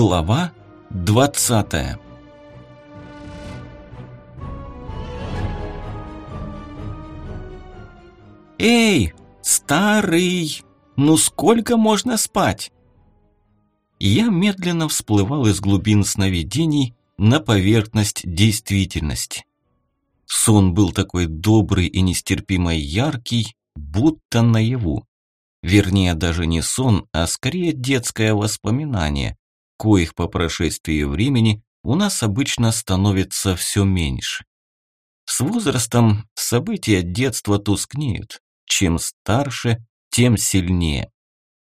Глава 20. Эй, старый, ну сколько можно спать? Я медленно всплывал из глубин сновидений на поверхность действительности. Сон был такой добрый и нестерпимо яркий, будто наяву. Вернее, даже не сон, а скорее детское воспоминание, коих по прошествии времени у нас обычно становится все меньше. С возрастом события детства тускнеют. Чем старше, тем сильнее.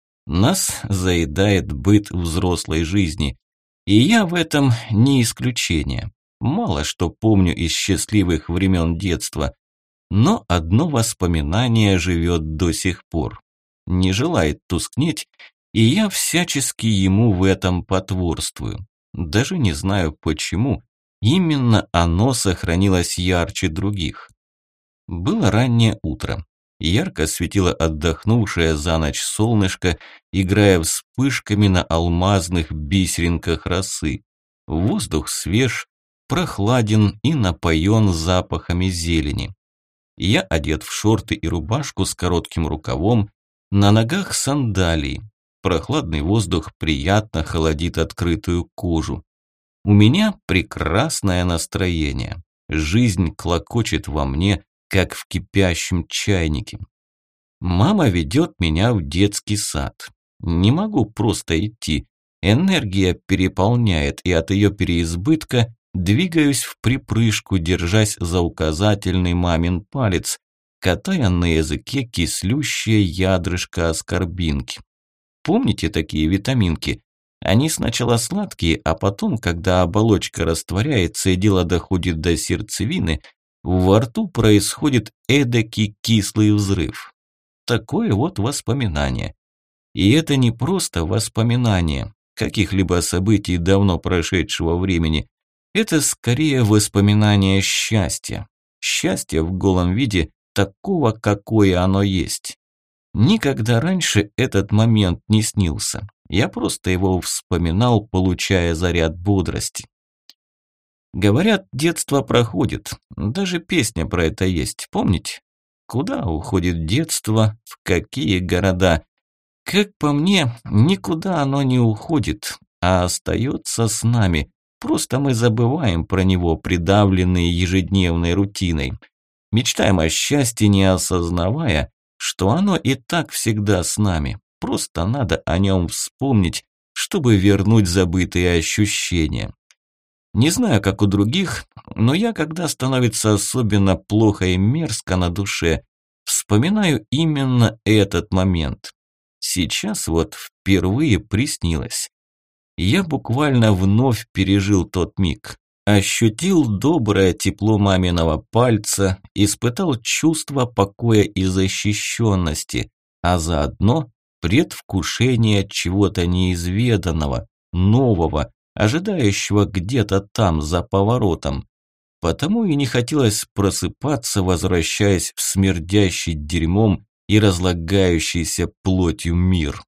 Нас заедает быт взрослой жизни, и я в этом не исключение. Мало что помню из счастливых времен детства, но одно воспоминание живет до сих пор. Не желает тускнеть, и я всячески ему в этом потворствую. Даже не знаю почему, именно оно сохранилось ярче других. Было раннее утро. Ярко светило отдохнувшее за ночь солнышко, играя вспышками на алмазных бисеринках росы. Воздух свеж, прохладен и напоен запахами зелени. Я одет в шорты и рубашку с коротким рукавом, на ногах сандалии. Прохладный воздух приятно холодит открытую кожу. У меня прекрасное настроение. Жизнь клокочет во мне, как в кипящем чайнике. Мама ведет меня в детский сад. Не могу просто идти. Энергия переполняет, и от ее переизбытка двигаюсь в припрыжку, держась за указательный мамин палец, катая на языке кислющее ядрышко аскорбинки. Помните такие витаминки? Они сначала сладкие, а потом, когда оболочка растворяется и дело доходит до сердцевины, во рту происходит эдакий кислый взрыв. Такое вот воспоминание. И это не просто воспоминание каких-либо событий давно прошедшего времени. Это скорее воспоминание счастья. Счастье в голом виде, такого, какое оно есть. Никогда раньше этот момент не снился. Я просто его вспоминал, получая заряд бодрости. Говорят, детство проходит. Даже песня про это есть, помните? Куда уходит детство, в какие города? Как по мне, никуда оно не уходит, а остается с нами. Просто мы забываем про него, придавленные ежедневной рутиной. Мечтаем о счастье, не осознавая, что оно и так всегда с нами. Просто надо о нем вспомнить, чтобы вернуть забытые ощущения. Не знаю, как у других, но я, когда становится особенно плохо и мерзко на душе, вспоминаю именно этот момент. Сейчас вот впервые приснилось. Я буквально вновь пережил тот миг. Ощутил доброе тепло маминого пальца, испытал чувство покоя и защищенности, а заодно предвкушение чего-то неизведанного, нового, ожидающего где-то там, за поворотом. Потому и не хотелось просыпаться, возвращаясь в смердящий дерьмом и разлагающийся плотью мир.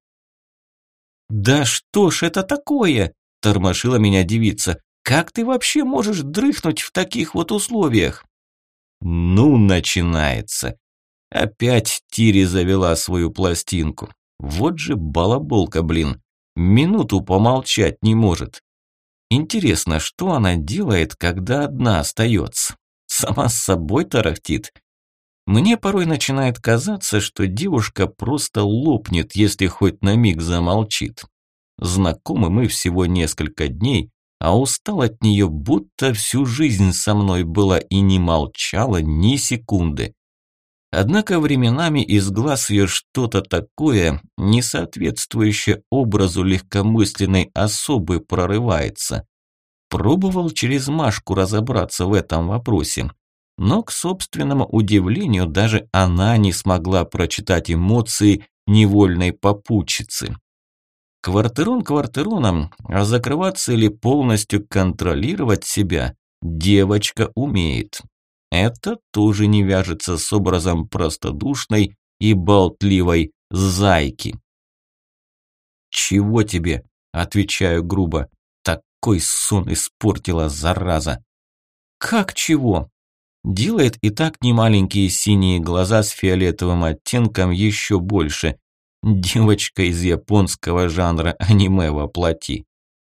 «Да что ж это такое?» – тормошила меня девица. «Как ты вообще можешь дрыхнуть в таких вот условиях?» Ну, начинается. Опять Тири завела свою пластинку. Вот же балаболка, блин. Минуту помолчать не может. Интересно, что она делает, когда одна остается? Сама с собой тарахтит. Мне порой начинает казаться, что девушка просто лопнет, если хоть на миг замолчит. Знакомы мы всего несколько дней, а устал от нее, будто всю жизнь со мной была и не молчала ни секунды. Однако временами из глаз ее что-то такое, не соответствующее образу легкомысленной особы, прорывается. Пробовал через Машку разобраться в этом вопросе, но, к собственному удивлению, даже она не смогла прочитать эмоции невольной попутчицы. Квартирон квартироном, а закрываться или полностью контролировать себя девочка умеет. Это тоже не вяжется с образом простодушной и болтливой зайки. «Чего тебе?» – отвечаю грубо. Такой сон испортила, зараза. Как чего? Делает и так немаленькие синие глаза с фиолетовым оттенком еще больше. Девочка из японского жанра аниме воплоти.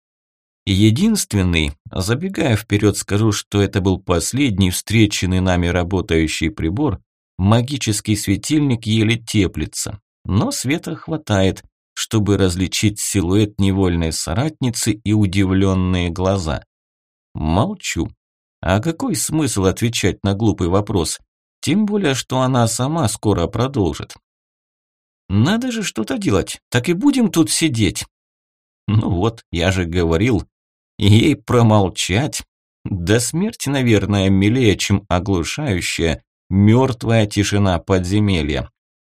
Единственный, забегая вперед, скажу, что это был последний встреченный нами работающий прибор, магический светильник еле теплится, но света хватает, чтобы различить силуэт невольной соратницы и удивленные глаза. Молчу. А какой смысл отвечать на глупый вопрос? Тем более, что она сама скоро продолжит. Надо же что-то делать, так и будем тут сидеть. Ну вот, я же говорил, ей промолчать. До смерти, наверное, милее, чем оглушающая, мертвая тишина подземелья.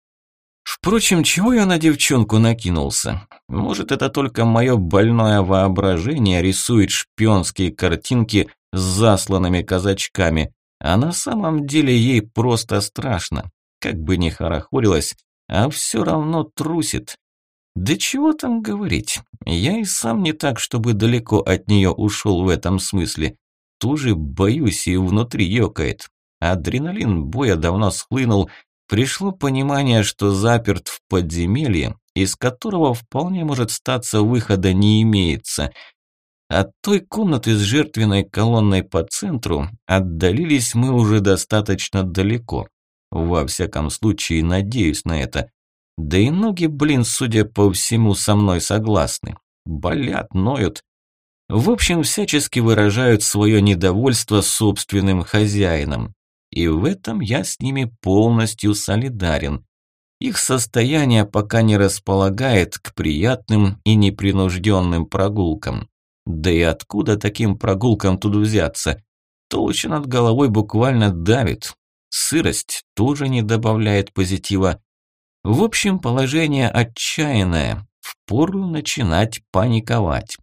Впрочем, чего я на девчонку накинулся? Может, это только мое больное воображение рисует шпионские картинки с засланными казачками, а на самом деле ей просто страшно. Как бы ни хорохорилась, а все равно трусит. Да чего там говорить, я и сам не так, чтобы далеко от нее ушел в этом смысле. Тоже боюсь и внутри ёкает. Адреналин боя давно схлынул, пришло понимание, что заперт в подземелье, из которого вполне может статься выхода не имеется. От той комнаты с жертвенной колонной по центру отдалились мы уже достаточно далеко. Во всяком случае, надеюсь на это. Да и ноги, блин, судя по всему, со мной согласны. Болят, ноют. В общем, всячески выражают свое недовольство собственным хозяином. И в этом я с ними полностью солидарен. Их состояние пока не располагает к приятным и непринужденным прогулкам. Да и откуда таким прогулкам тут взяться? Толща над головой буквально давит. Сырость тоже не добавляет позитива. В общем, положение отчаянное. Впору начинать паниковать.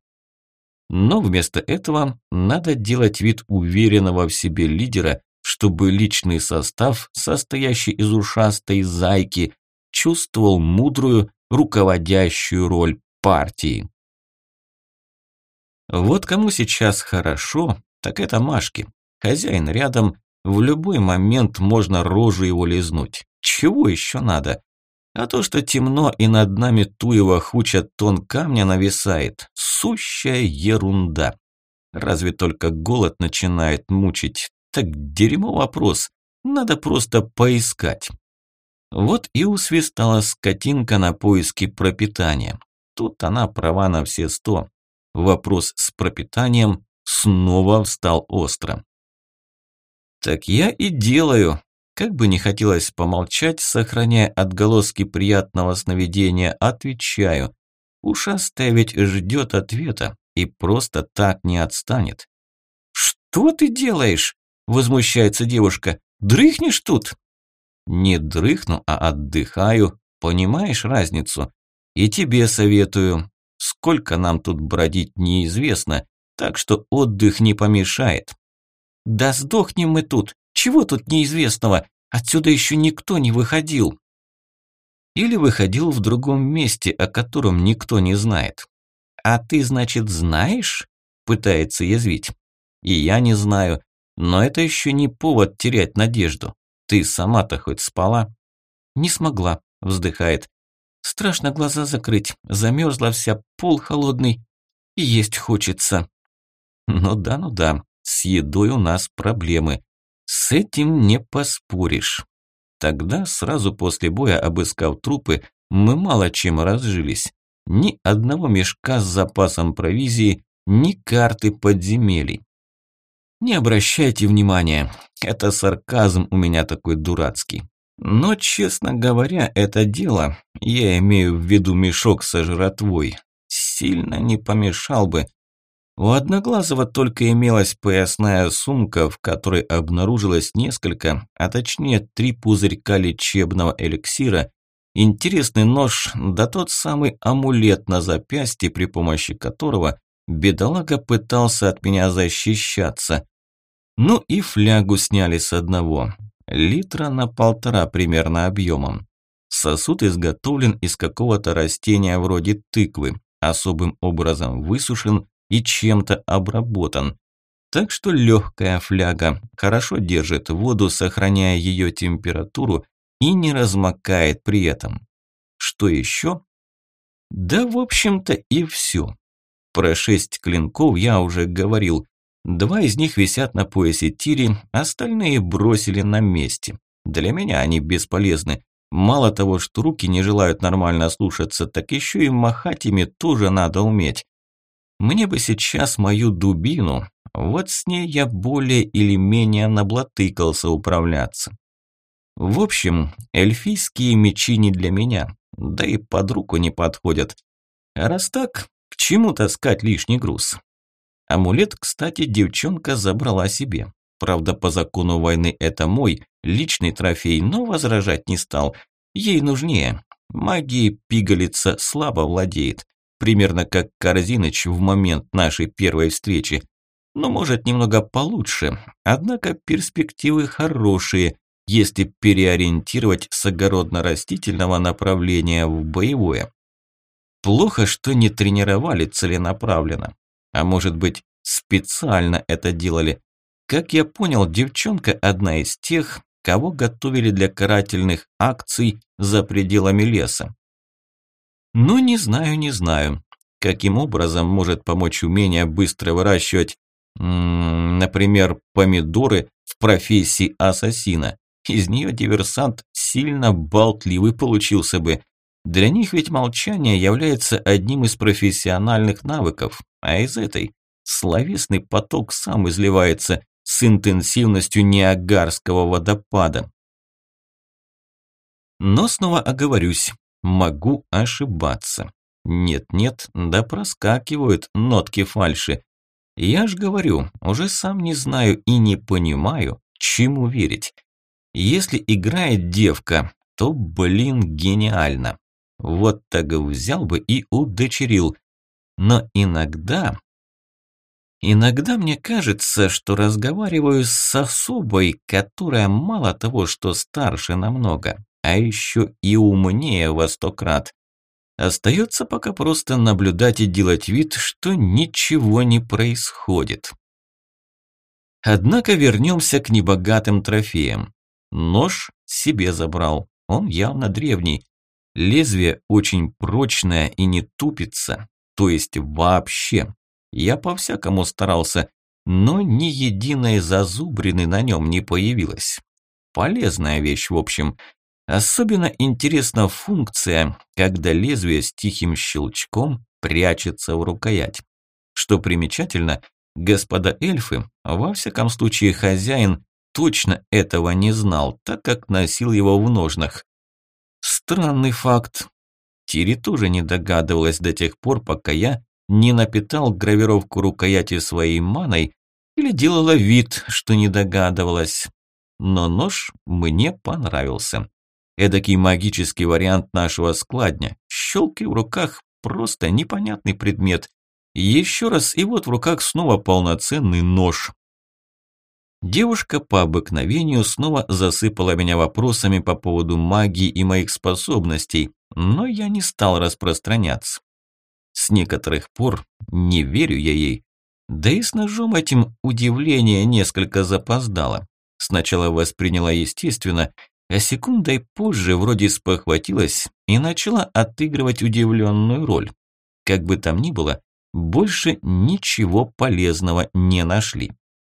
Но вместо этого надо делать вид уверенного в себе лидера, чтобы личный состав, состоящий из ушастой зайки, чувствовал мудрую, руководящую роль партии. Вот кому сейчас хорошо, так это Машке. Хозяин рядом, в любой момент можно рожу его лизнуть. Чего еще надо? А то, что темно и над нами туево хуча тонн камня нависает, сущая ерунда. Разве только голод начинает мучить. Так дерьмо вопрос, надо просто поискать. Вот и усвистала скотинка на поиски пропитания. Тут она права на все 100. Вопрос с пропитанием снова встал остро. Так я и делаю. Как бы не хотелось помолчать, сохраняя отголоски приятного сновидения, отвечаю. Ушастая ведь ждет ответа и просто так не отстанет. «Что ты делаешь?» – возмущается девушка. «Дрыхнешь тут?» «Не дрыхну, а отдыхаю. Понимаешь разницу? И тебе советую. Сколько нам тут бродить неизвестно, так что отдых не помешает». «Да сдохнем мы тут. Чего тут неизвестного? Отсюда еще никто не выходил». Или выходил в другом месте, о котором никто не знает. «А ты, значит, знаешь?» – пытается язвить. «И я не знаю, но это еще не повод терять надежду. Ты сама-то хоть спала?» «Не смогла», – вздыхает. «Страшно глаза закрыть, замерзла вся, пол холодный, и есть хочется». Ну да, с едой у нас проблемы. С этим не поспоришь. Тогда, сразу после боя, обыскав трупы, мы мало чем разжились. Ни одного мешка с запасом провизии, ни карты подземелий. Не обращайте внимания, это сарказм у меня такой дурацкий. Но, честно говоря, это дело, я имею в виду мешок со жратвой, сильно не помешал бы. У Одноглазого только имелась поясная сумка, в которой обнаружилось несколько, а точнее 3 пузырька лечебного эликсира, интересный нож, да тот самый амулет на запястье, при помощи которого бедолага пытался от меня защищаться. Ну и флягу сняли с одного, литра на 1,5 примерно объемом. Сосуд изготовлен из какого-то растения вроде тыквы, особым образом высушен и чем-то обработан. Так что легкая фляга, хорошо держит воду, сохраняя ее температуру и не размокает при этом. Что еще? Да, в общем-то, и все. Про 6 клинков я уже говорил. 2 из них висят на поясе Тири, остальные бросили на месте. Для меня они бесполезны. Мало того, что руки не желают нормально слушаться, так еще и махать ими тоже надо уметь. Мне бы сейчас мою дубину, вот с ней я более или менее наблатыкался управляться. В общем, эльфийские мечи не для меня, да и под руку не подходят. А раз так, к чему таскать лишний груз? Амулет, кстати, девчонка забрала себе. Правда, по закону войны это мой личный трофей, но возражать не стал. Ей нужнее. Магией пигалица слабо владеет. Примерно как Корзиныч в момент нашей первой встречи. Но может немного получше. Однако перспективы хорошие, если переориентировать с огородно-растительного направления в боевое. Плохо, что не тренировали целенаправленно. А может быть, специально это делали. Как я понял, девчонка одна из тех, кого готовили для карательных акций за пределами леса. Ну, не знаю. Каким образом может помочь умение быстро выращивать, например, помидоры в профессии ассасина? Из нее диверсант сильно болтливый получился бы. Для них ведь молчание является одним из профессиональных навыков, а из этой словесный поток сам изливается с интенсивностью Ниагарского водопада. Но снова оговорюсь, могу ошибаться. Нет, да проскакивают нотки фальши. Я ж говорю, уже сам не знаю и не понимаю, чему верить. Если играет девка, то, гениально. Вот так взял бы и удочерил. Но иногда мне кажется, что разговариваю с особой, которая мало того, что старше намного, а еще и умнее во 100 крат. Остается пока просто наблюдать и делать вид, что ничего не происходит. Однако вернемся к небогатым трофеям. Нож себе забрал, он явно древний. Лезвие очень прочное и не тупится, то есть вообще. Я по-всякому старался, но ни единой зазубрины на нем не появилось. Полезная вещь, в общем. Особенно интересна функция, когда лезвие с тихим щелчком прячется в рукоять. Что примечательно, господа эльфы, во всяком случае хозяин, точно этого не знал, так как носил его в ножнах. Странный факт. Тири тоже не догадывалась до тех пор, пока я не напитал гравировку рукояти своей маной или делала вид, что не догадывалась. Но нож мне понравился. Эдакий магический вариант нашего складня. Щелки в руках, просто непонятный предмет. Еще раз, и вот в руках снова полноценный нож. Девушка по обыкновению снова засыпала меня вопросами по поводу магии и моих способностей, но я не стал распространяться. С некоторых пор не верю я ей. Да и с ножом этим удивление несколько запоздало. Сначала восприняла естественно, а секундой позже вроде спохватилась и начала отыгрывать удивленную роль. Как бы там ни было, больше ничего полезного не нашли.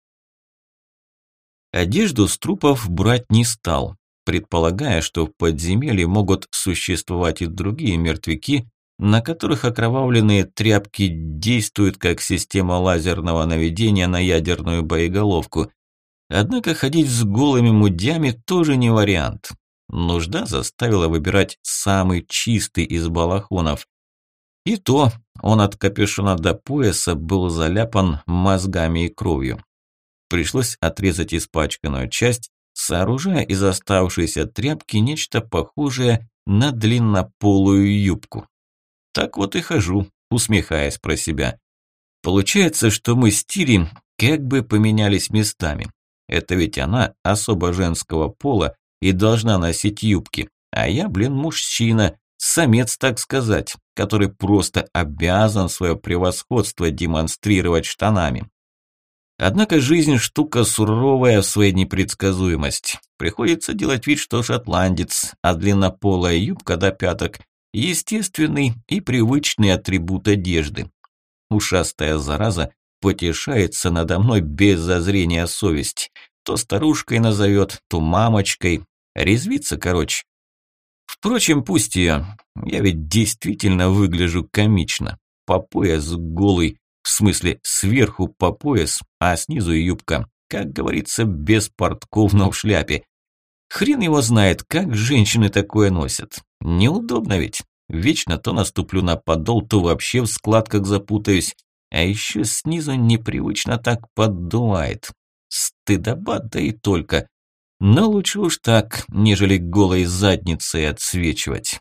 Одежду с трупов брать не стал, предполагая, что в подземелье могут существовать и другие мертвяки, на которых окровавленные тряпки действуют как система лазерного наведения на ядерную боеголовку. Однако ходить с голыми мудями тоже не вариант. Нужда заставила выбирать самый чистый из балахонов. И то он от капюшона до пояса был заляпан мозгами и кровью. Пришлось отрезать испачканную часть, сооружая из оставшейся тряпки нечто похожее на длиннополую юбку. Так вот и хожу, усмехаясь про себя. Получается, что мы с Тири как бы поменялись местами. Это ведь она особо женского пола и должна носить юбки, а я, мужчина, самец, так сказать, который просто обязан свое превосходство демонстрировать штанами. Однако жизнь штука суровая в своей непредсказуемости. Приходится делать вид, что шотландец, а длиннополая юбка до пяток – естественный и привычный атрибут одежды. Ушастая зараза потешается надо мной без зазрения совести. То старушкой назовет, то мамочкой. Резвится, короче. Впрочем, пусть ее. Я ведь действительно выгляжу комично. По пояс голый, в смысле сверху по пояс, а снизу юбка. Как говорится, без портков, но в шляпе. Хрен его знает, как женщины такое носят. Неудобно ведь. Вечно то наступлю на подол, то вообще в складках запутаюсь. А еще снизу непривычно так поддувает. Стыдоба, да и только. Но лучше уж так, нежели голой задницей отсвечивать.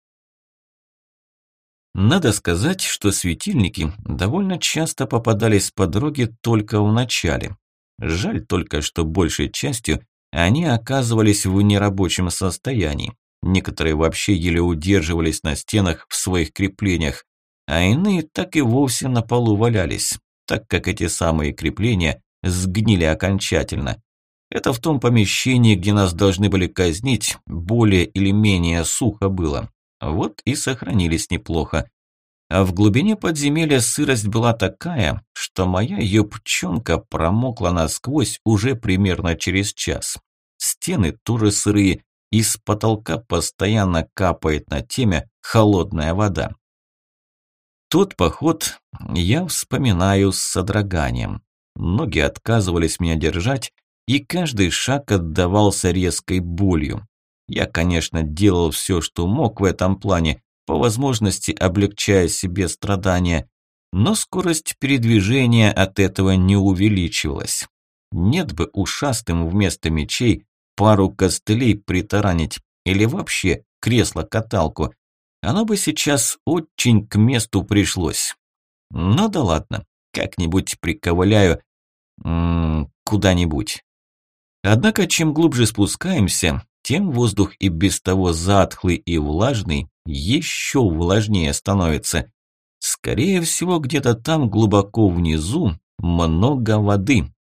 Надо сказать, что светильники довольно часто попадались по дороге только в начале. Жаль только, что большей частью они оказывались в нерабочем состоянии. Некоторые вообще еле удерживались на стенах в своих креплениях, а иные так и вовсе на полу валялись, так как эти самые крепления сгнили окончательно. Это в том помещении, где нас должны были казнить, более или менее сухо было. Вот и сохранились неплохо. А в глубине подземелья сырость была такая, что моя юбчонка промокла насквозь уже примерно через час. Стены тоже сырые, из потолка постоянно капает на темя холодная вода. Тот поход я вспоминаю с содроганием. Ноги отказывались меня держать, и каждый шаг отдавался резкой болью. Я, конечно, делал все, что мог в этом плане, по возможности облегчая себе страдания, но скорость передвижения от этого не увеличивалась. Нет бы ушастым вместо мечей пару костылей притаранить или вообще кресло-каталку. Оно бы сейчас очень к месту пришлось. Ну да ладно, как-нибудь приковыляю куда-нибудь. Однако, чем глубже спускаемся, тем воздух и без того затхлый и влажный еще влажнее становится. Скорее всего, где-то там глубоко внизу много воды.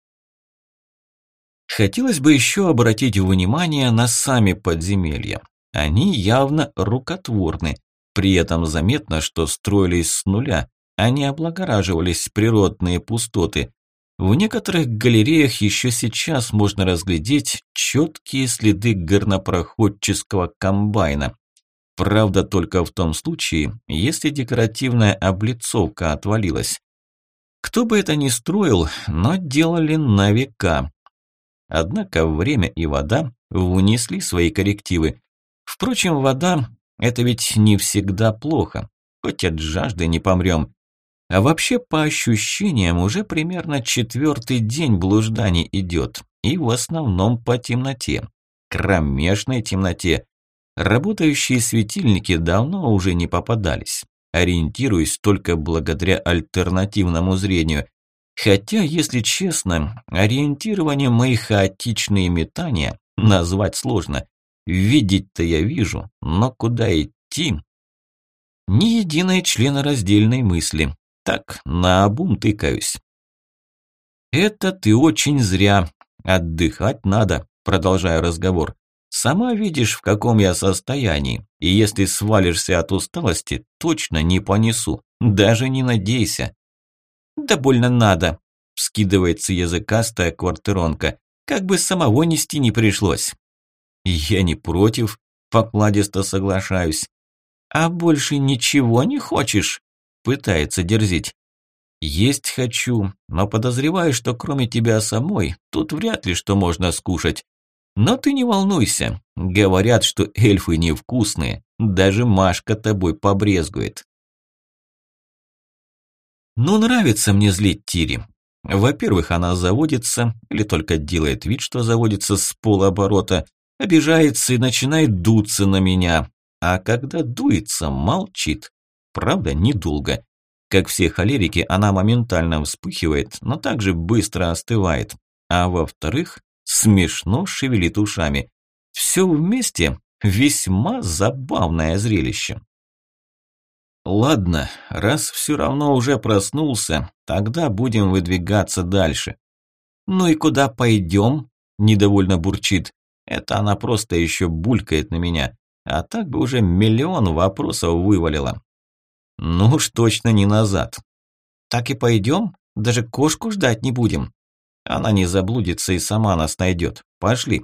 Хотелось бы еще обратить внимание на сами подземелья. Они явно рукотворны. При этом заметно, что строились с нуля, а не облагораживались природные пустоты. В некоторых галереях еще сейчас можно разглядеть четкие следы горнопроходческого комбайна. Правда, только в том случае, если декоративная облицовка отвалилась. Кто бы это ни строил, но делали на века. Однако время и вода внесли свои коррективы. Впрочем, вода – это ведь не всегда плохо, хоть от жажды не помрем. А вообще, по ощущениям, уже примерно 4-й день блужданий идет, и в основном по темноте, кромешной темноте. Работающие светильники давно уже не попадались, ориентируясь только благодаря альтернативному зрению. Хотя, если честно, ориентированием мои хаотичные метания назвать сложно. Видеть-то я вижу, но куда идти? Ни единой членораздельной мысли. Так, наобум тыкаюсь. Это ты очень зря. Отдыхать надо, продолжаю разговор. Сама видишь, в каком я состоянии, и если свалишься от усталости, точно не понесу, даже не надейся. Да больно надо, вскидывается языкастая квартиронка, как бы самого нести не пришлось. Я не против, покладисто соглашаюсь. А больше ничего не хочешь? Пытается дерзить. Есть хочу, но подозреваю, что кроме тебя самой, тут вряд ли что можно скушать. Но ты не волнуйся, говорят, что эльфы невкусные, даже Машка тобой побрезгует. Ну, нравится мне злить Тири. Во-первых, она заводится, или только делает вид, что заводится с полоборота, обижается и начинает дуться на меня, а когда дуется, молчит. Правда, недолго. Как все холерики, она моментально вспыхивает, но также быстро остывает. А во-вторых, смешно шевелит ушами. Все вместе весьма забавное зрелище. Ладно, раз все равно уже проснулся, тогда будем выдвигаться дальше. Ну и куда пойдем? Недовольно бурчит. Это она просто еще булькает на меня. А так бы уже миллион вопросов вывалила. Ну уж точно не назад. Так и пойдем? Даже кошку ждать не будем. Она не заблудится и сама нас найдет. Пошли.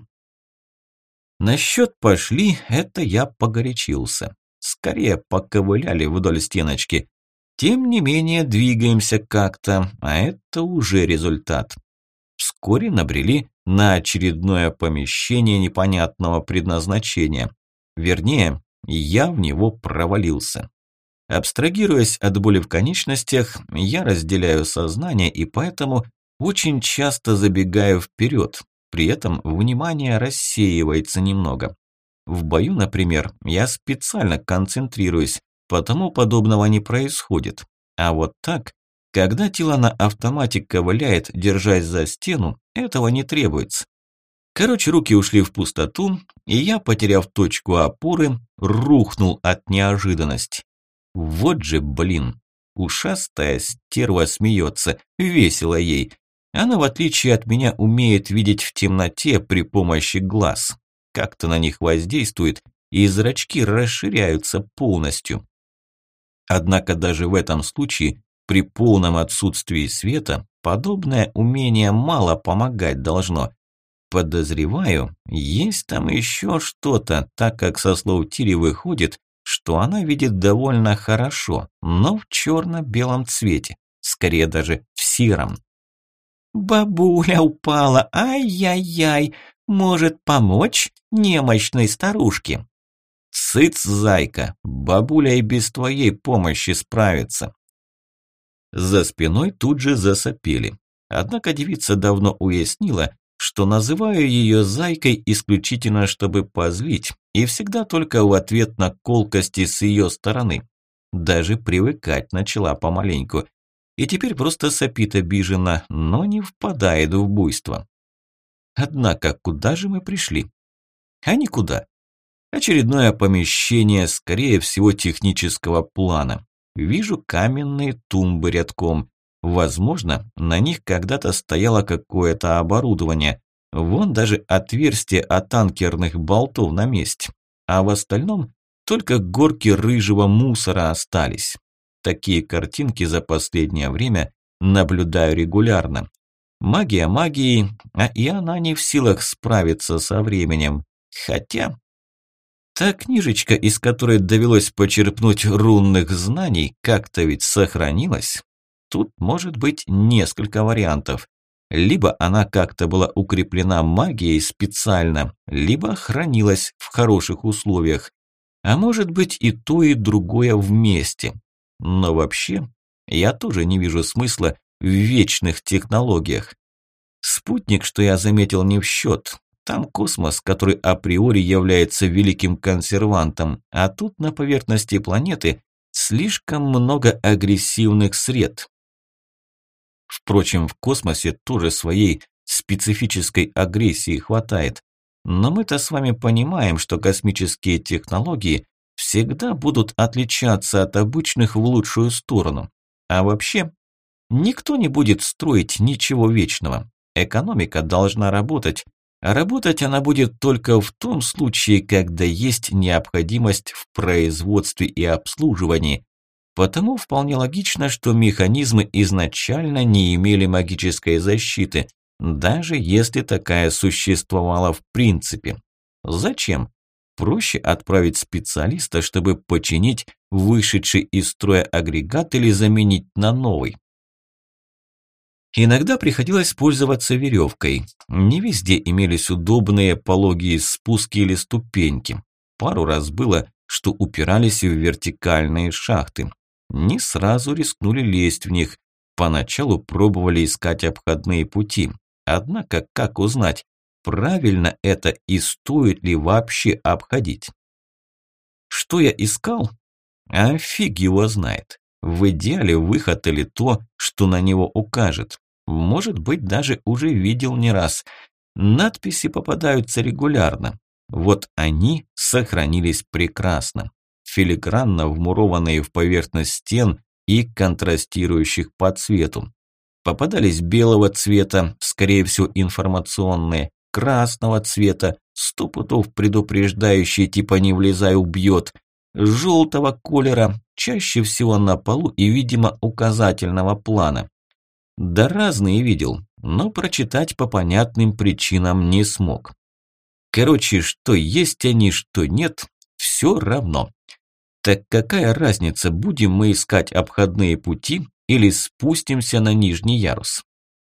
Насчет «пошли» это я погорячился. Скорее поковыляли вдоль стеночки. Тем не менее двигаемся как-то, а это уже результат. Вскоре набрели на очередное помещение непонятного предназначения. Вернее, я в него провалился. Абстрагируясь от боли в конечностях, я разделяю сознание и поэтому очень часто забегаю вперед. При этом внимание рассеивается немного. В бою, например, я специально концентрируюсь, потому подобного не происходит. А вот так, когда тело на автомате ковыляет, держась за стену, этого не требуется. Короче, руки ушли в пустоту, и я, потеряв точку опоры, рухнул от неожиданности. Вот же, блин, ушастая стерва смеется, весело ей. Она, в отличие от меня, умеет видеть в темноте при помощи глаз. Как-то на них воздействует, и зрачки расширяются полностью. Однако даже в этом случае, при полном отсутствии света, подобное умение мало помогать должно. Подозреваю, есть там еще что-то, так как со слов Тири выходит, что она видит довольно хорошо, но в черно-белом цвете, скорее даже в сером. «Бабуля упала, ай-яй-яй, может помочь немощной старушке?» «Цыц, зайка, бабуля и без твоей помощи справится». За спиной тут же засопели. Однако девица давно уяснила, что называю ее зайкой исключительно чтобы позлить, и всегда только в ответ на колкости с ее стороны. Даже привыкать начала помаленьку. И теперь просто сопит обиженно, но не впадает в буйство. Однако, куда же мы пришли? А никуда. Очередное помещение, скорее всего, технического плана. Вижу каменные тумбы рядком. Возможно, на них когда-то стояло какое-то оборудование. Вон даже отверстие от танкерных болтов на месте. А в остальном только горки рыжего мусора остались. Такие картинки за последнее время наблюдаю регулярно. Магия магией, а и она не в силах справиться со временем. Хотя... Та книжечка, из которой довелось почерпнуть рунных знаний, как-то ведь сохранилась. Тут может быть несколько вариантов. Либо она как-то была укреплена магией специально, либо хранилась в хороших условиях. А может быть и то, и другое вместе. Но вообще, я тоже не вижу смысла в вечных технологиях. Спутник, что я заметил, не в счет. Там космос, который априори является великим консервантом, а тут на поверхности планеты слишком много агрессивных сред. Впрочем, в космосе тоже своей специфической агрессии хватает. Но мы-то с вами понимаем, что космические технологии всегда будут отличаться от обычных в лучшую сторону. А вообще, никто не будет строить ничего вечного. Экономика должна работать. А работать она будет только в том случае, когда есть необходимость в производстве и обслуживании. Потому вполне логично, что механизмы изначально не имели магической защиты, даже если такая существовала в принципе. Зачем? Проще отправить специалиста, чтобы починить вышедший из строя агрегат или заменить на новый. Иногда приходилось пользоваться веревкой. Не везде имелись удобные пологие спуски или ступеньки. Пару раз было, что упирались в вертикальные шахты. Не сразу рискнули лезть в них. Поначалу пробовали искать обходные пути. Однако, как узнать, правильно это и стоит ли вообще обходить? Что я искал? А фиг его знает. В идеале выход или то, что на него укажет. Может быть, даже уже видел не раз. Надписи попадаются регулярно. Вот они сохранились прекрасно. филигранно вмурованные в поверхность стен и контрастирующих по цвету. Попадались белого цвета, скорее всего информационные, красного цвета, 100 пудов предупреждающие типа «не влезай, убьет», желтого колера, чаще всего на полу и, видимо, указательного плана. Да разные видел, но прочитать по понятным причинам не смог. Короче, что есть они, что нет, все равно. Так какая разница, будем мы искать обходные пути или спустимся на нижний ярус?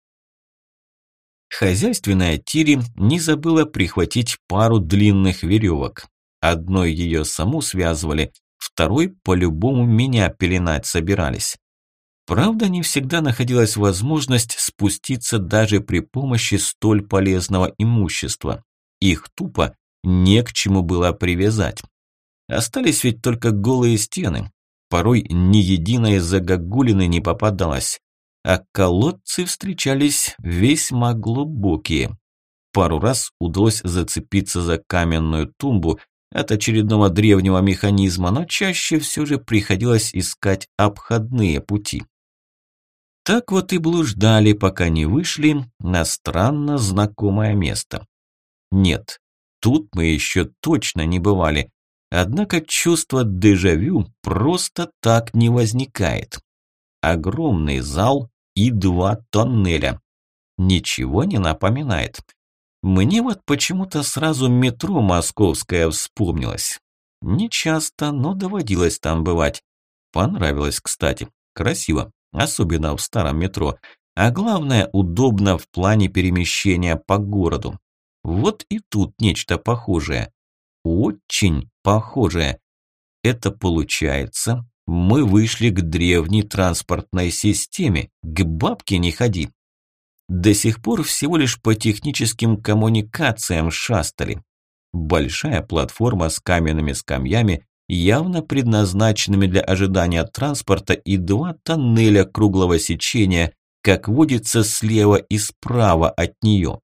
Хозяйственная Тири не забыла прихватить пару длинных веревок. Одной ее саму связывали, второй по-любому меня пеленать собирались. Правда, не всегда находилась возможность спуститься даже при помощи столь полезного имущества. Их тупо не к чему было привязать. Остались ведь только голые стены. Порой ни единой загогулины не попадалось. А колодцы встречались весьма глубокие. Пару раз удалось зацепиться за каменную тумбу от очередного древнего механизма, но чаще все же приходилось искать обходные пути. Так вот и блуждали, пока не вышли на странно знакомое место. Нет, тут мы еще точно не бывали. Однако чувство дежавю просто так не возникает. Огромный зал и 2 тоннеля. Ничего не напоминает. Мне вот почему-то сразу метро московское вспомнилось. Не часто, но доводилось там бывать. Понравилось, кстати. Красиво, особенно в старом метро. А главное, удобно в плане перемещения по городу. Вот и тут нечто похожее. Очень похожее. Это получается, мы вышли к древней транспортной системе, к бабке не ходи. До сих пор всего лишь по техническим коммуникациям шастали. Большая платформа с каменными скамьями, явно предназначенными для ожидания транспорта, и 2 тоннеля круглого сечения, как водится, слева и справа от нее.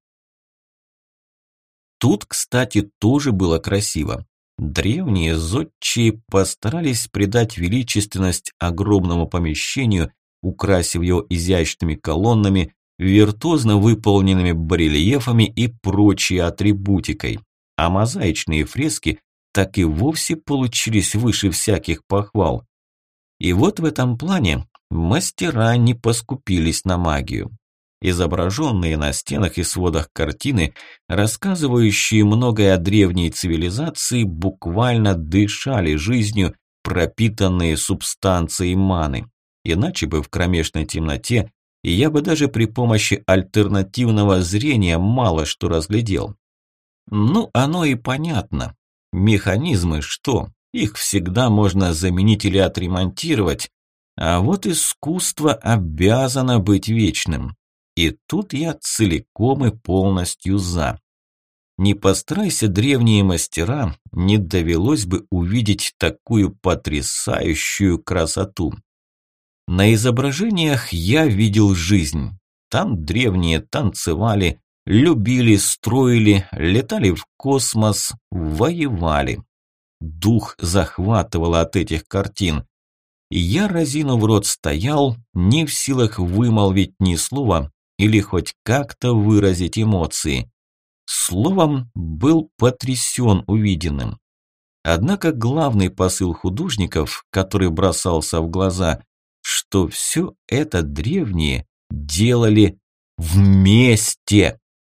Тут, кстати, тоже было красиво. Древние зодчие постарались придать величественность огромному помещению, украсив его изящными колоннами, виртуозно выполненными барельефами и прочей атрибутикой. А мозаичные фрески так и вовсе получились выше всяких похвал. И вот в этом плане мастера не поскупились на магию. Изображенные на стенах и сводах картины, рассказывающие многое о древней цивилизации, буквально дышали жизнью, пропитанные субстанцией маны. Иначе бы в кромешной темноте я бы даже при помощи альтернативного зрения мало что разглядел. Ну, оно и понятно. Механизмы что? Их всегда можно заменить или отремонтировать. А вот искусство обязано быть вечным. И тут я целиком и полностью за. Не постарайся древние мастера, не довелось бы увидеть такую потрясающую красоту. На изображениях я видел жизнь. Там древние танцевали, любили, строили, летали в космос, воевали. Дух захватывало от этих картин. И я, разинув рот, стоял, не в силах вымолвить ни слова или хоть как-то выразить эмоции. Словом, был потрясен увиденным. Однако главный посыл художников, который бросался в глаза, что все это древние делали вместе.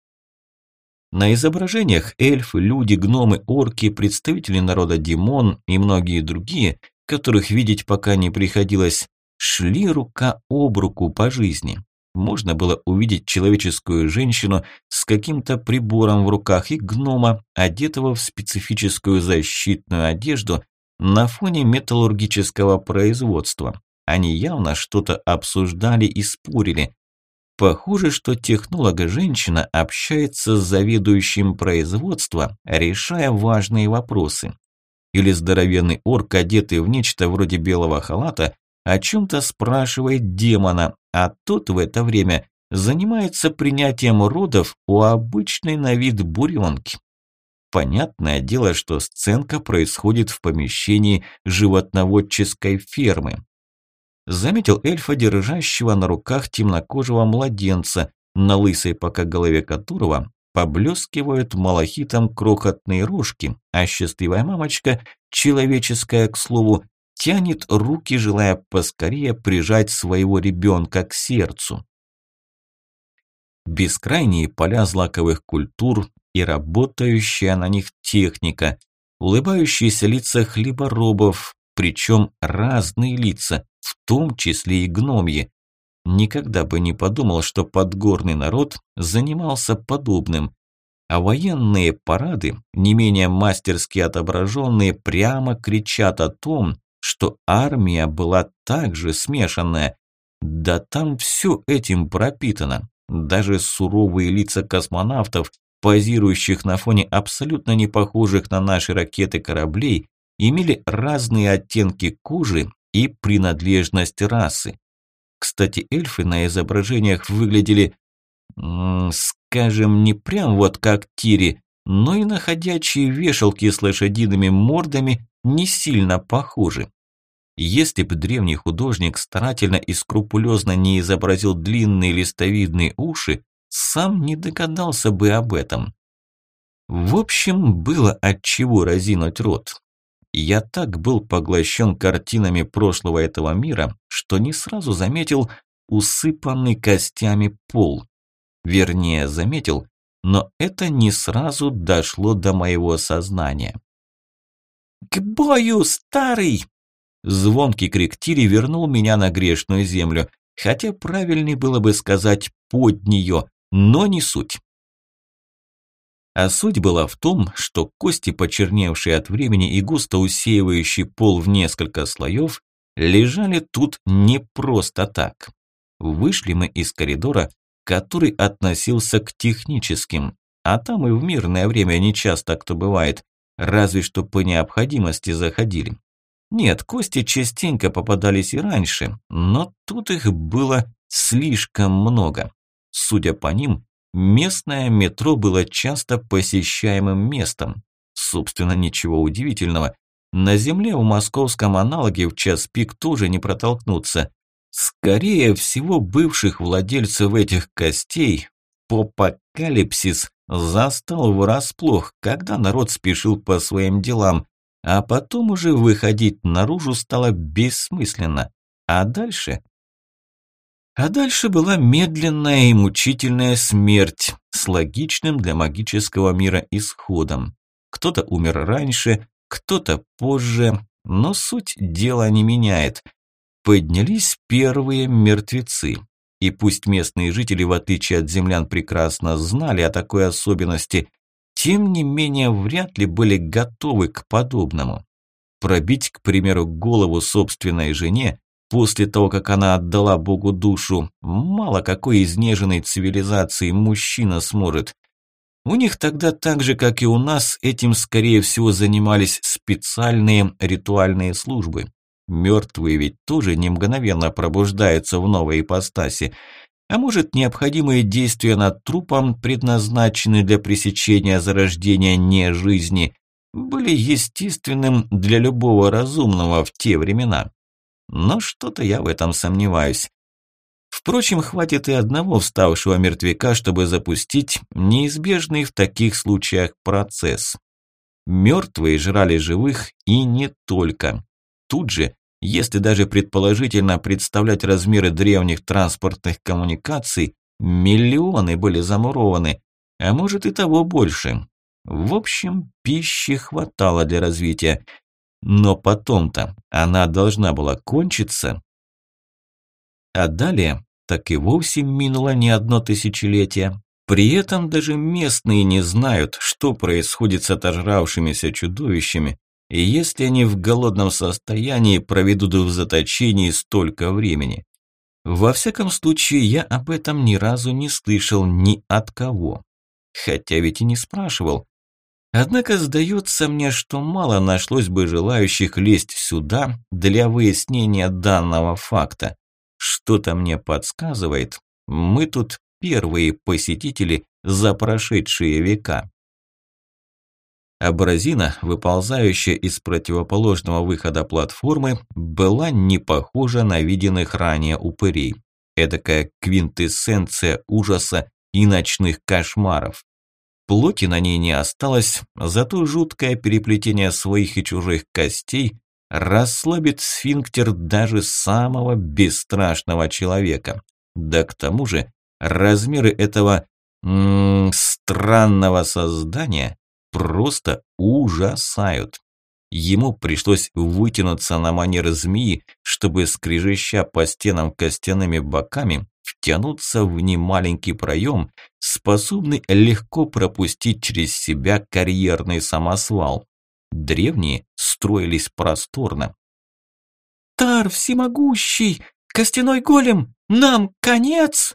На изображениях эльфы, люди, гномы, орки, представители народа Димон и многие другие, которых видеть пока не приходилось, шли рука об руку по жизни. Можно было увидеть человеческую женщину с каким-то прибором в руках и гнома, одетого в специфическую защитную одежду на фоне металлургического производства. Они явно что-то обсуждали и спорили. Похоже, что технолог-женщина общается с заведующим производства, решая важные вопросы. Или здоровенный орк, одетый в нечто вроде белого халата, о чем-то спрашивает демона, а тот в это время занимается принятием родов у обычной на вид буренки. Понятное дело, что сценка происходит в помещении животноводческой фермы. Заметил эльфа, держащего на руках темнокожего младенца, на лысой пока голове которого поблескивают малахитом крохотные рожки, а счастливая мамочка, человеческая, к слову, тянет руки, желая поскорее прижать своего ребенка к сердцу. Бескрайние поля злаковых культур и работающая на них техника, улыбающиеся лица хлеборобов, причем разные лица, в том числе и гномьи. Никогда бы не подумал, что подгорный народ занимался подобным. А военные парады, не менее мастерски отображенные, прямо кричат о том, что армия была также смешанная. Да там все этим пропитано. Даже суровые лица космонавтов, позирующих на фоне абсолютно не похожих на наши ракеты кораблей, имели разные оттенки кожи и принадлежность расы. Кстати, эльфы на изображениях выглядели, скажем, не прям вот как тири, но и на ходячие вешалки с лошадиными мордами не сильно похожи. Если бы древний художник старательно и скрупулезно не изобразил длинные листовидные уши, сам не догадался бы об этом. В общем, было от чего разинуть рот. Я так был поглощен картинами прошлого этого мира, что не сразу заметил усыпанный костями пол. Вернее, заметил, но это не сразу дошло до моего сознания. «К бою, старый!» Звонкий крик Тири вернул меня на грешную землю, хотя правильнее было бы сказать «под нее», но не суть. А суть была в том, что кости, почерневшие от времени и густо усеивающие пол в несколько слоев, лежали тут не просто так. Вышли мы из коридора, который относился к техническим, а там и в мирное время не часто кто бывает, разве что по необходимости заходили. Нет, кости частенько попадались и раньше, но тут их было слишком много. Судя по ним, местное метро было часто посещаемым местом. Собственно, ничего удивительного. На земле в московском аналоге в час пик тоже не протолкнуться. Скорее всего, бывших владельцев этих костей попокалипсис застал врасплох, когда народ спешил по своим делам, а потом уже выходить наружу стало бессмысленно. А дальше? А дальше была медленная и мучительная смерть с логичным для магического мира исходом. Кто-то умер раньше, кто-то позже, но суть дела не меняет. Поднялись первые мертвецы. И пусть местные жители, в отличие от землян, прекрасно знали о такой особенности, тем не менее вряд ли были готовы к подобному. Пробить, к примеру, голову собственной жене после того, как она отдала Богу душу, мало какой изнеженной цивилизации мужчина сможет. У них тогда так же, как и у нас, этим, скорее всего, занимались специальные ритуальные службы. Мертвые ведь тоже не мгновенно пробуждаются в новой ипостаси. А может, необходимые действия над трупом, предназначенные для пресечения зарождения нежизни, были естественным для любого разумного в те времена. Но что-то я в этом сомневаюсь. Впрочем, хватит и одного вставшего мертвяка, чтобы запустить неизбежный в таких случаях процесс. Мертвые жрали живых и не только. Тут же, если даже предположительно представлять размеры древних транспортных коммуникаций, миллионы были замурованы, а может и того больше. В общем, пищи хватало для развития. Но потом-то она должна была кончиться. А далее так и вовсе минуло не одно тысячелетие. При этом даже местные не знают, что происходит с отожравшимися чудовищами, и если они в голодном состоянии проведут в заточении столько времени. Во всяком случае, я об этом ни разу не слышал ни от кого. Хотя ведь и не спрашивал. Однако сдается мне, что мало нашлось бы желающих лезть сюда для выяснения данного факта. Что-то мне подсказывает, мы тут первые посетители за прошедшие века. Абразина, выползающая из противоположного выхода платформы, была не похожа на виденных ранее упырей. Эдакая квинтэссенция ужаса и ночных кошмаров. Плоти на ней не осталось, зато жуткое переплетение своих и чужих костей расслабит сфинктер даже самого бесстрашного человека. Да к тому же размеры этого странного создания просто ужасают. Ему пришлось вытянуться на манер змеи, чтобы, скрежеща по стенам костяными боками, втянуться в немаленький проем, способный легко пропустить через себя карьерный самосвал. Древние строились просторно. «Тар всемогущий! Костяной голем! Нам конец!»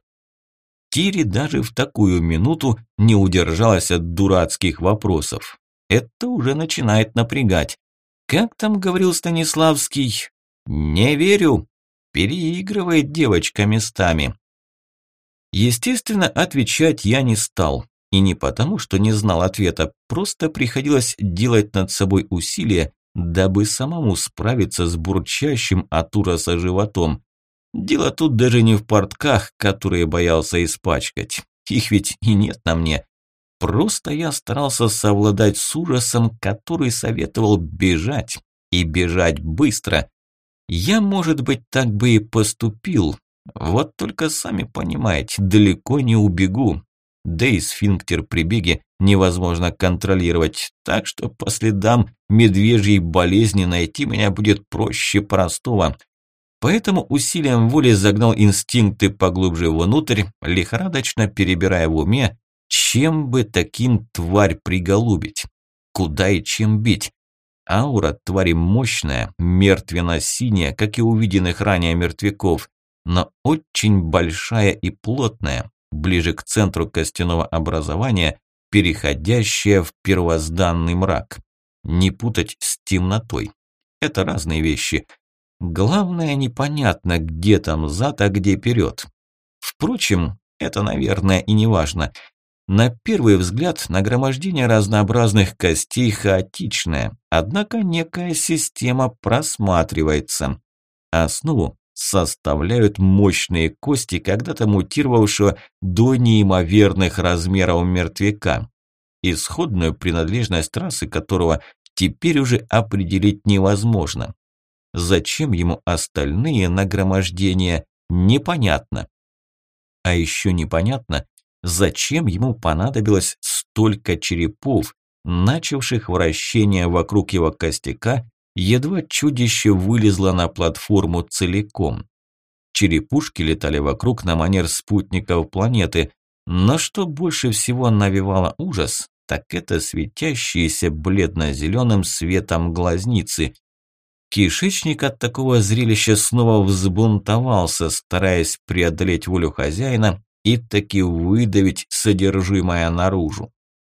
Тири даже в такую минуту не удержалась от дурацких вопросов. Это уже начинает напрягать. Как там говорил Станиславский? Не верю. Переигрывает девочка местами. Естественно, отвечать я не стал. И не потому, что не знал ответа, просто приходилось делать над собой усилия, дабы самому справиться с бурчащим от ужаса животом. Дело тут даже не в портках, которые боялся испачкать. Их ведь и нет на мне. Просто я старался совладать с ужасом, который советовал бежать. И бежать быстро. Я, может быть, так бы и поступил. Вот только сами понимаете, далеко не убегу. Да и сфинктер при беге невозможно контролировать. Так что по следам медвежьей болезни найти меня будет проще простого. Поэтому усилием воли загнал инстинкты поглубже внутрь, лихорадочно перебирая в уме, чем бы таким тварь приголубить, куда и чем бить. Аура твари мощная, мертвенно-синяя, как и увиденных ранее мертвяков, но очень большая и плотная, ближе к центру костяного образования, переходящая в первозданный мрак. Не путать с темнотой. Это разные вещи. Главное, непонятно, где там зад, а где вперед. Впрочем, это, наверное, и не важно. На первый взгляд, нагромождение разнообразных костей хаотичное, однако некая система просматривается. Основу составляют мощные кости, когда-то мутировавшего до неимоверных размеров мертвяка, исходную принадлежность расы которого теперь уже определить невозможно. Зачем ему остальные нагромождения, непонятно. А еще непонятно, зачем ему понадобилось столько черепов, начавших вращение вокруг его костяка, едва чудище вылезло на платформу целиком. Черепушки летали вокруг на манер спутников планеты, но что больше всего навевало ужас, так это светящиеся бледно-зеленым светом глазницы. Кишечник от такого зрелища снова взбунтовался, стараясь преодолеть волю хозяина и таки выдавить содержимое наружу.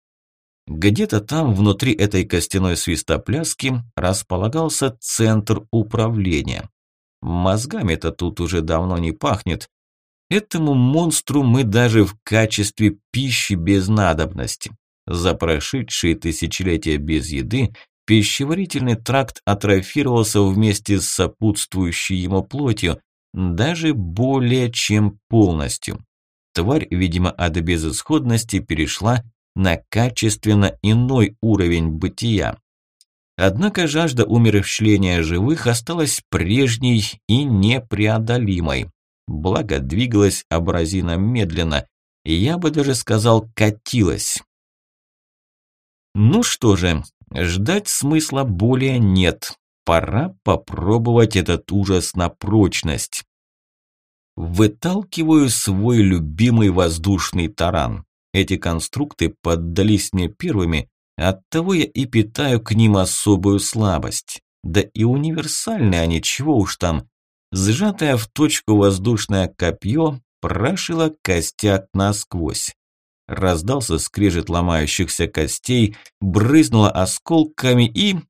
Где-то там, внутри этой костяной свистопляски, располагался центр управления. Мозгами-то тут уже давно не пахнет. Этому монстру мы даже в качестве пищи без надобности. За прошедшие тысячелетия без еды пищеварительный тракт атрофировался вместе с сопутствующей ему плотью, даже более чем полностью. Тварь, видимо, от безысходности перешла на качественно иной уровень бытия. Однако жажда умерщвления живых осталась прежней и непреодолимой. Благо двигалась абразина медленно, я бы даже сказал, катилась. Ну что же, ждать смысла более нет. Пора попробовать этот ужас на прочность. Выталкиваю свой любимый воздушный таран. Эти конструкты поддались мне первыми, оттого я и питаю к ним особую слабость. Да и универсальные они, чего уж там. Сжатое в точку воздушное копье прошило костяк насквозь. Раздался скрежет ломающихся костей, брызнуло осколками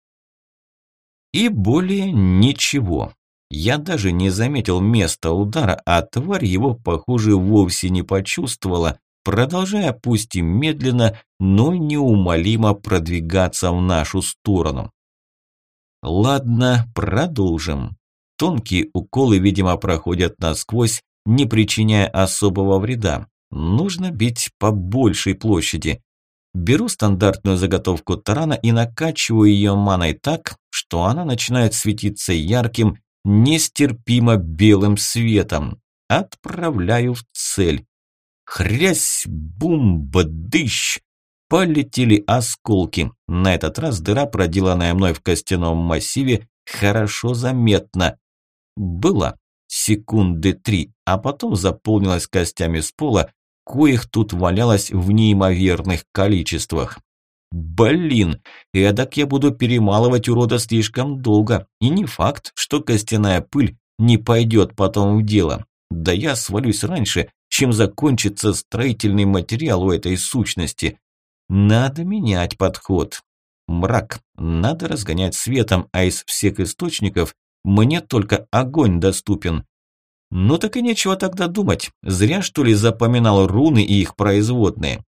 и более ничего. Я даже не заметил места удара, а тварь его, похоже, вовсе не почувствовала, продолжая пусть и медленно, но неумолимо продвигаться в нашу сторону. Ладно, продолжим. Тонкие уколы, видимо, проходят насквозь, не причиняя особого вреда. Нужно бить по большей площади. Беру стандартную заготовку тарана и накачиваю ее маной так, что она начинает светиться ярким, нестерпимо белым светом. Отправляю в цель. Хрясь, бум, бдыщ. Полетели осколки. На этот раз дыра, проделанная мной в костяном массиве, хорошо заметна. Была секунды 3, а потом заполнилась костями с пола, коих тут валялось в неимоверных количествах. Блин, эдак я буду перемалывать урода слишком долго, и не факт, что костяная пыль не пойдет потом в дело. Да я свалюсь раньше, чем закончится строительный материал у этой сущности. Надо менять подход. Мрак надо разгонять светом, а из всех источников мне только огонь доступен. Ну так и нечего тогда думать. Зря, что ли, запоминал руны и их производные.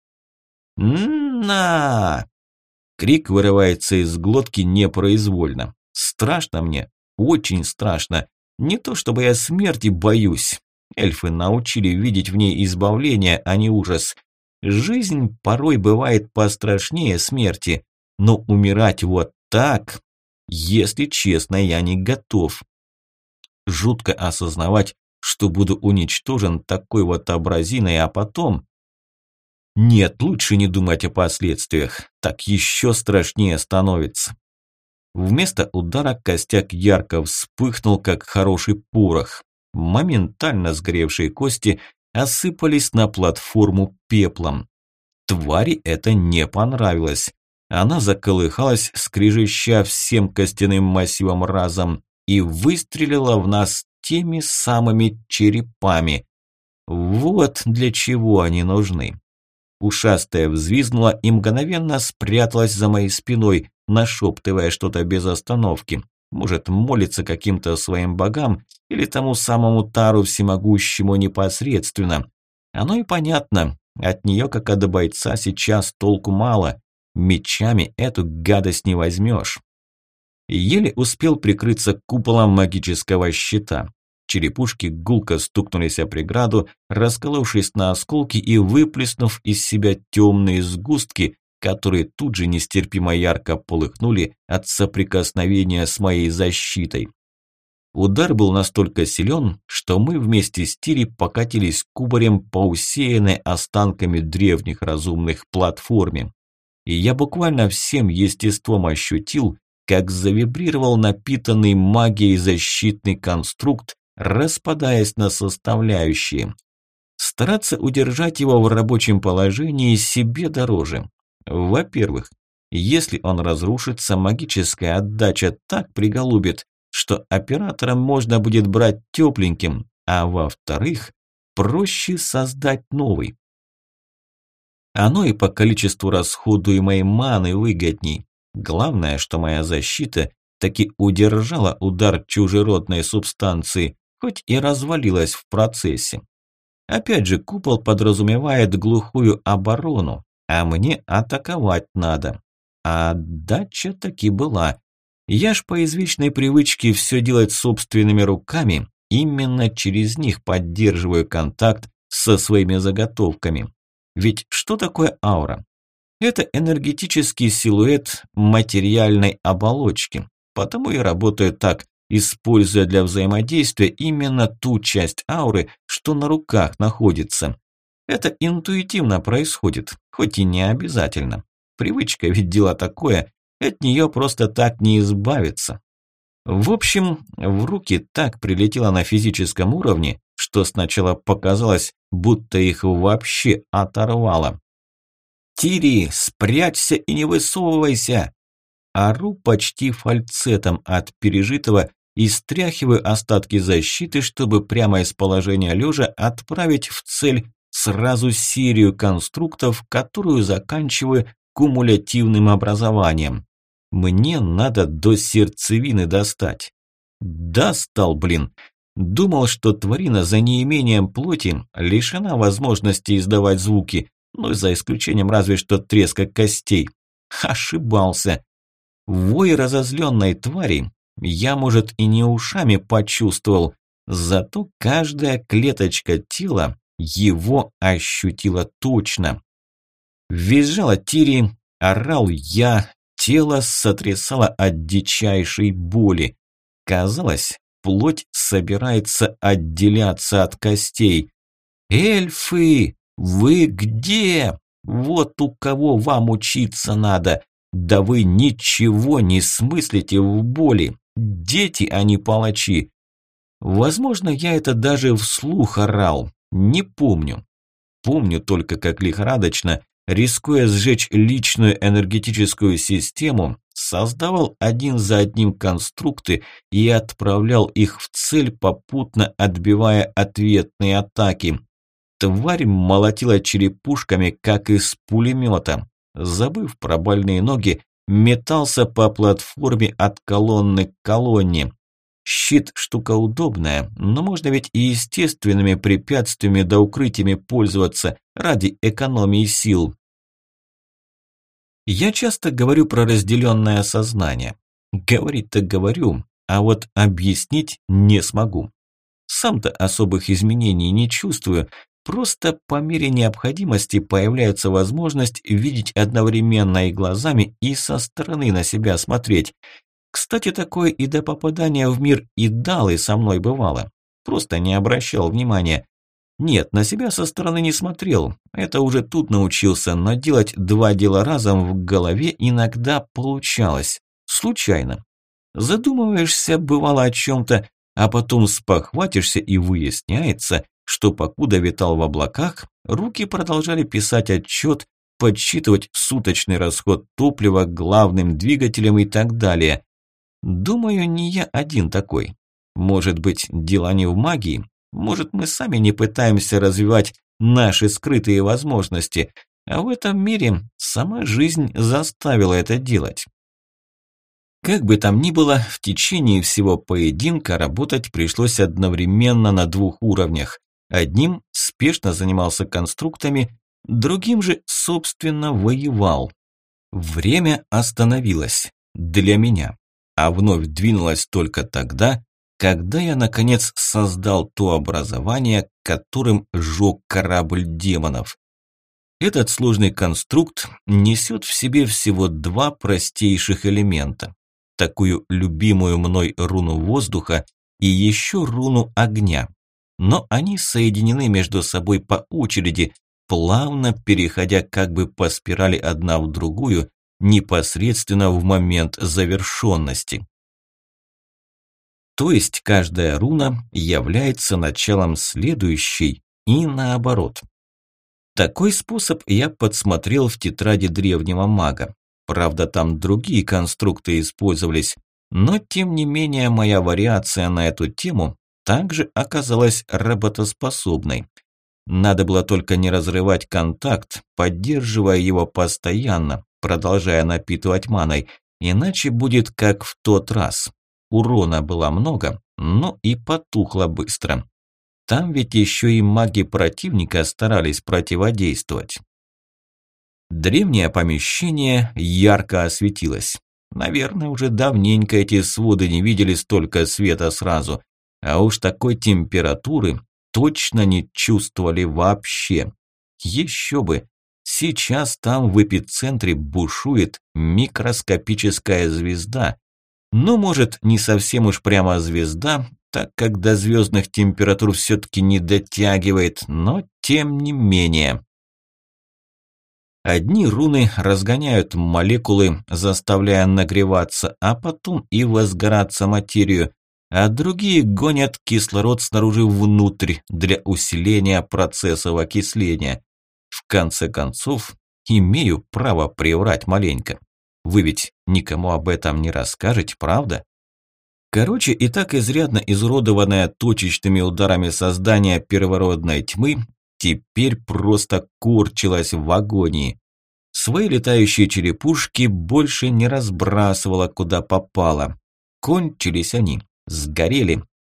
«На!» Крик вырывается из глотки непроизвольно. Страшно мне, очень страшно. Не то чтобы я смерти боюсь. Эльфы научили видеть в ней избавление, а не ужас. Жизнь порой бывает пострашнее смерти, но умирать вот так, если честно, я не готов. Жутко осознавать, что буду уничтожен такой вот абразиной, а потом... Нет, лучше не думать о последствиях, так еще страшнее становится. Вместо удара костяк ярко вспыхнул, как хороший порох. Моментально сгоревшие кости осыпались на платформу пеплом. Твари это не понравилось. Она заколыхалась, скрежеща всем костяным массивом разом, и выстрелила в нас теми самыми черепами. Вот для чего они нужны. Ушастая взвизгнула и мгновенно спряталась за моей спиной, нашептывая что-то без остановки. Может, молится каким-то своим богам или тому самому Тару всемогущему непосредственно. Оно и понятно. От нее, как от бойца, сейчас толку мало. Мечами эту гадость не возьмешь. Еле успел прикрыться куполом магического щита. Черепушки гулко стукнулись о преграду, расколовшись на осколки и выплеснув из себя темные сгустки, которые тут же нестерпимо ярко полыхнули от соприкосновения с моей защитой. Удар был настолько силен, что мы вместе с Тири покатились кубарем по усеянной останками древних разумных платформе. И я буквально всем естеством ощутил, как завибрировал напитанный магией защитный конструкт, распадаясь на составляющие. Стараться удержать его в рабочем положении себе дороже. Во-первых, если он разрушится, магическая отдача так приголубит, что оператором можно будет брать тепленьким, а во-вторых, проще создать новый. Оно и по количеству расходуемой маны выгодней. Главное, что моя защита таки удержала удар чужеродной субстанции, хоть и развалилась в процессе. Опять же, купол подразумевает глухую оборону, а мне атаковать надо. А отдача таки была. Я ж по извечной привычке все делать собственными руками, именно через них поддерживаю контакт со своими заготовками. Ведь что такое аура? Это энергетический силуэт материальной оболочки, потому и работаю так, используя для взаимодействия именно ту часть ауры, что на руках находится. Это интуитивно происходит, хоть и не обязательно. Привычка ведь дело такое, от нее просто так не избавиться. В общем, в руки так прилетело на физическом уровне, что сначала показалось, будто их вообще оторвало. «Тири, спрячься и не высовывайся!» Ору почти фальцетом от пережитого и стряхиваю остатки защиты, чтобы прямо из положения лежа отправить в цель сразу серию конструктов, которую заканчиваю кумулятивным образованием. Мне надо до сердцевины достать. Достал, блин. Думал, что тварина за неимением плоти лишена возможности издавать звуки, ну, за исключением разве что треска костей. Ошибался. Вой разозленной твари я, может, и не ушами почувствовал, зато каждая клеточка тела его ощутила точно. Визжала Тири, орал я, тело сотрясало от дичайшей боли. Казалось, плоть собирается отделяться от костей. «Эльфы, вы где? Вот у кого вам учиться надо. Да вы ничего не смыслите в боли. Дети, а не палачи». Возможно, я это даже вслух орал. Не помню. Помню только, как лихорадочно, рискуя сжечь личную энергетическую систему, создавал один за одним конструкты и отправлял их в цель, попутно отбивая ответные атаки. Тварь молотила черепушками, как из пулемета. Забыв про больные ноги, метался по платформе от колонны к колонне. Щит штука удобная, но можно ведь и естественными препятствиями да укрытиями пользоваться ради экономии сил. Я часто говорю про разделенное сознание. Говорить-то говорю, а вот объяснить не смогу. Сам-то особых изменений не чувствую, просто по мере необходимости появляется возможность видеть одновременно и глазами, и со стороны на себя смотреть. Кстати, такое и до попадания в мир Идалы со мной бывало. Просто не обращал внимания. Нет, на себя со стороны не смотрел. Это уже тут научился, но делать два дела разом в голове иногда получалось. Случайно. Задумываешься, бывало, о чем-то, а потом спохватишься и выясняется, что покуда витал в облаках, руки продолжали писать отчет, подсчитывать суточный расход топлива главным двигателем и так далее. Думаю, не я один такой. Может быть, дела не в магии? Может, мы сами не пытаемся развивать наши скрытые возможности, а в этом мире сама жизнь заставила это делать. Как бы там ни было, в течение всего поединка работать пришлось одновременно на двух уровнях. Одним спешно занимался конструктами, другим же, собственно, воевал. Время остановилось. Для меня. А вновь двинулась только тогда, когда я, наконец, создал то образование, которым жёг корабль демонов. Этот сложный конструкт несет в себе всего два простейших элемента. Такую любимую мной руну воздуха и еще руну огня. Но они соединены между собой по очереди, плавно переходя как бы по спирали одна в другую, непосредственно в момент завершенности. То есть каждая руна является началом следующей и наоборот. Такой способ я подсмотрел в тетради древнего мага. Правда, там другие конструкты использовались, но тем не менее моя вариация на эту тему также оказалась работоспособной. Надо было только не разрывать контакт, поддерживая его постоянно, продолжая напитывать маной, иначе будет как в тот раз. Урона было много, но и потухло быстро. Там ведь еще и маги противника старались противодействовать. Древнее помещение ярко осветилось. Наверное, уже давненько эти своды не видели столько света сразу, а уж такой температуры точно не чувствовали вообще. Еще бы! Сейчас там в эпицентре бушует микроскопическая звезда. Ну, может, не совсем уж прямо звезда, так как до звездных температур все-таки не дотягивает, но тем не менее. Одни руны разгоняют молекулы, заставляя нагреваться, а потом и возгораться материю, а другие гонят кислород снаружи внутрь для усиления процессов окисления. В конце концов, имею право приврать маленько. Вы ведь никому об этом не расскажете, правда? Короче, и так изрядно изуродованное точечными ударами создание первородной тьмы теперь просто корчилась в агонии. Свои летающие черепушки больше не разбрасывала куда попало. Кончились они, сгорели.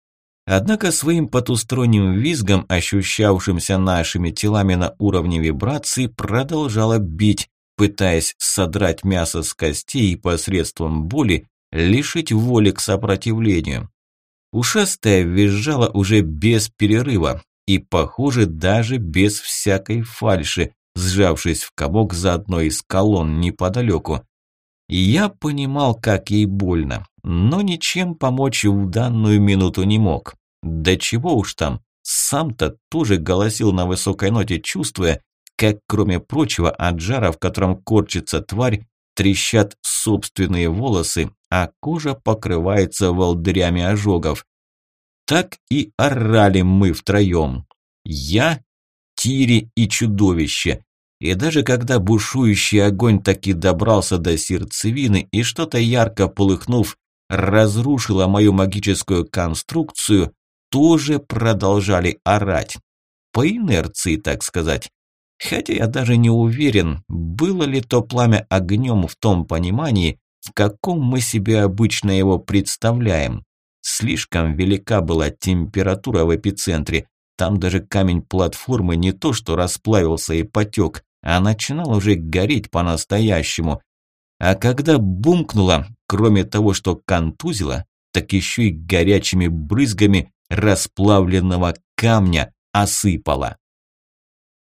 Однако своим потусторонним визгом, ощущавшимся нашими телами на уровне вибраций, продолжала бить, пытаясь содрать мясо с костей и посредством боли лишить воли к сопротивлению. Ушастая визжала уже без перерыва и, похоже, даже без всякой фальши, сжавшись в комок за одной из колонн неподалеку. И я понимал, как ей больно, но ничем помочь в данную минуту не мог. Да чего уж там, сам-то тоже голосил на высокой ноте, чувствуя, как, кроме прочего, от жара, в котором корчится тварь, трещат собственные волосы, а кожа покрывается волдырями ожогов. Так и орали мы втроем. Я, Тири и чудовище. И даже когда бушующий огонь таки добрался до сердцевины и что-то ярко полыхнув, разрушило мою магическую конструкцию, тоже продолжали орать. По инерции, так сказать. Хотя я даже не уверен, было ли то пламя огнем в том понимании, в каком мы себе обычно его представляем. Слишком велика была температура в эпицентре. Там даже камень платформы не то что расплавился и потек, а начинал уже гореть по-настоящему. А когда бумкнуло, кроме того, что контузило, так еще и горячими брызгами расплавленного камня осыпало.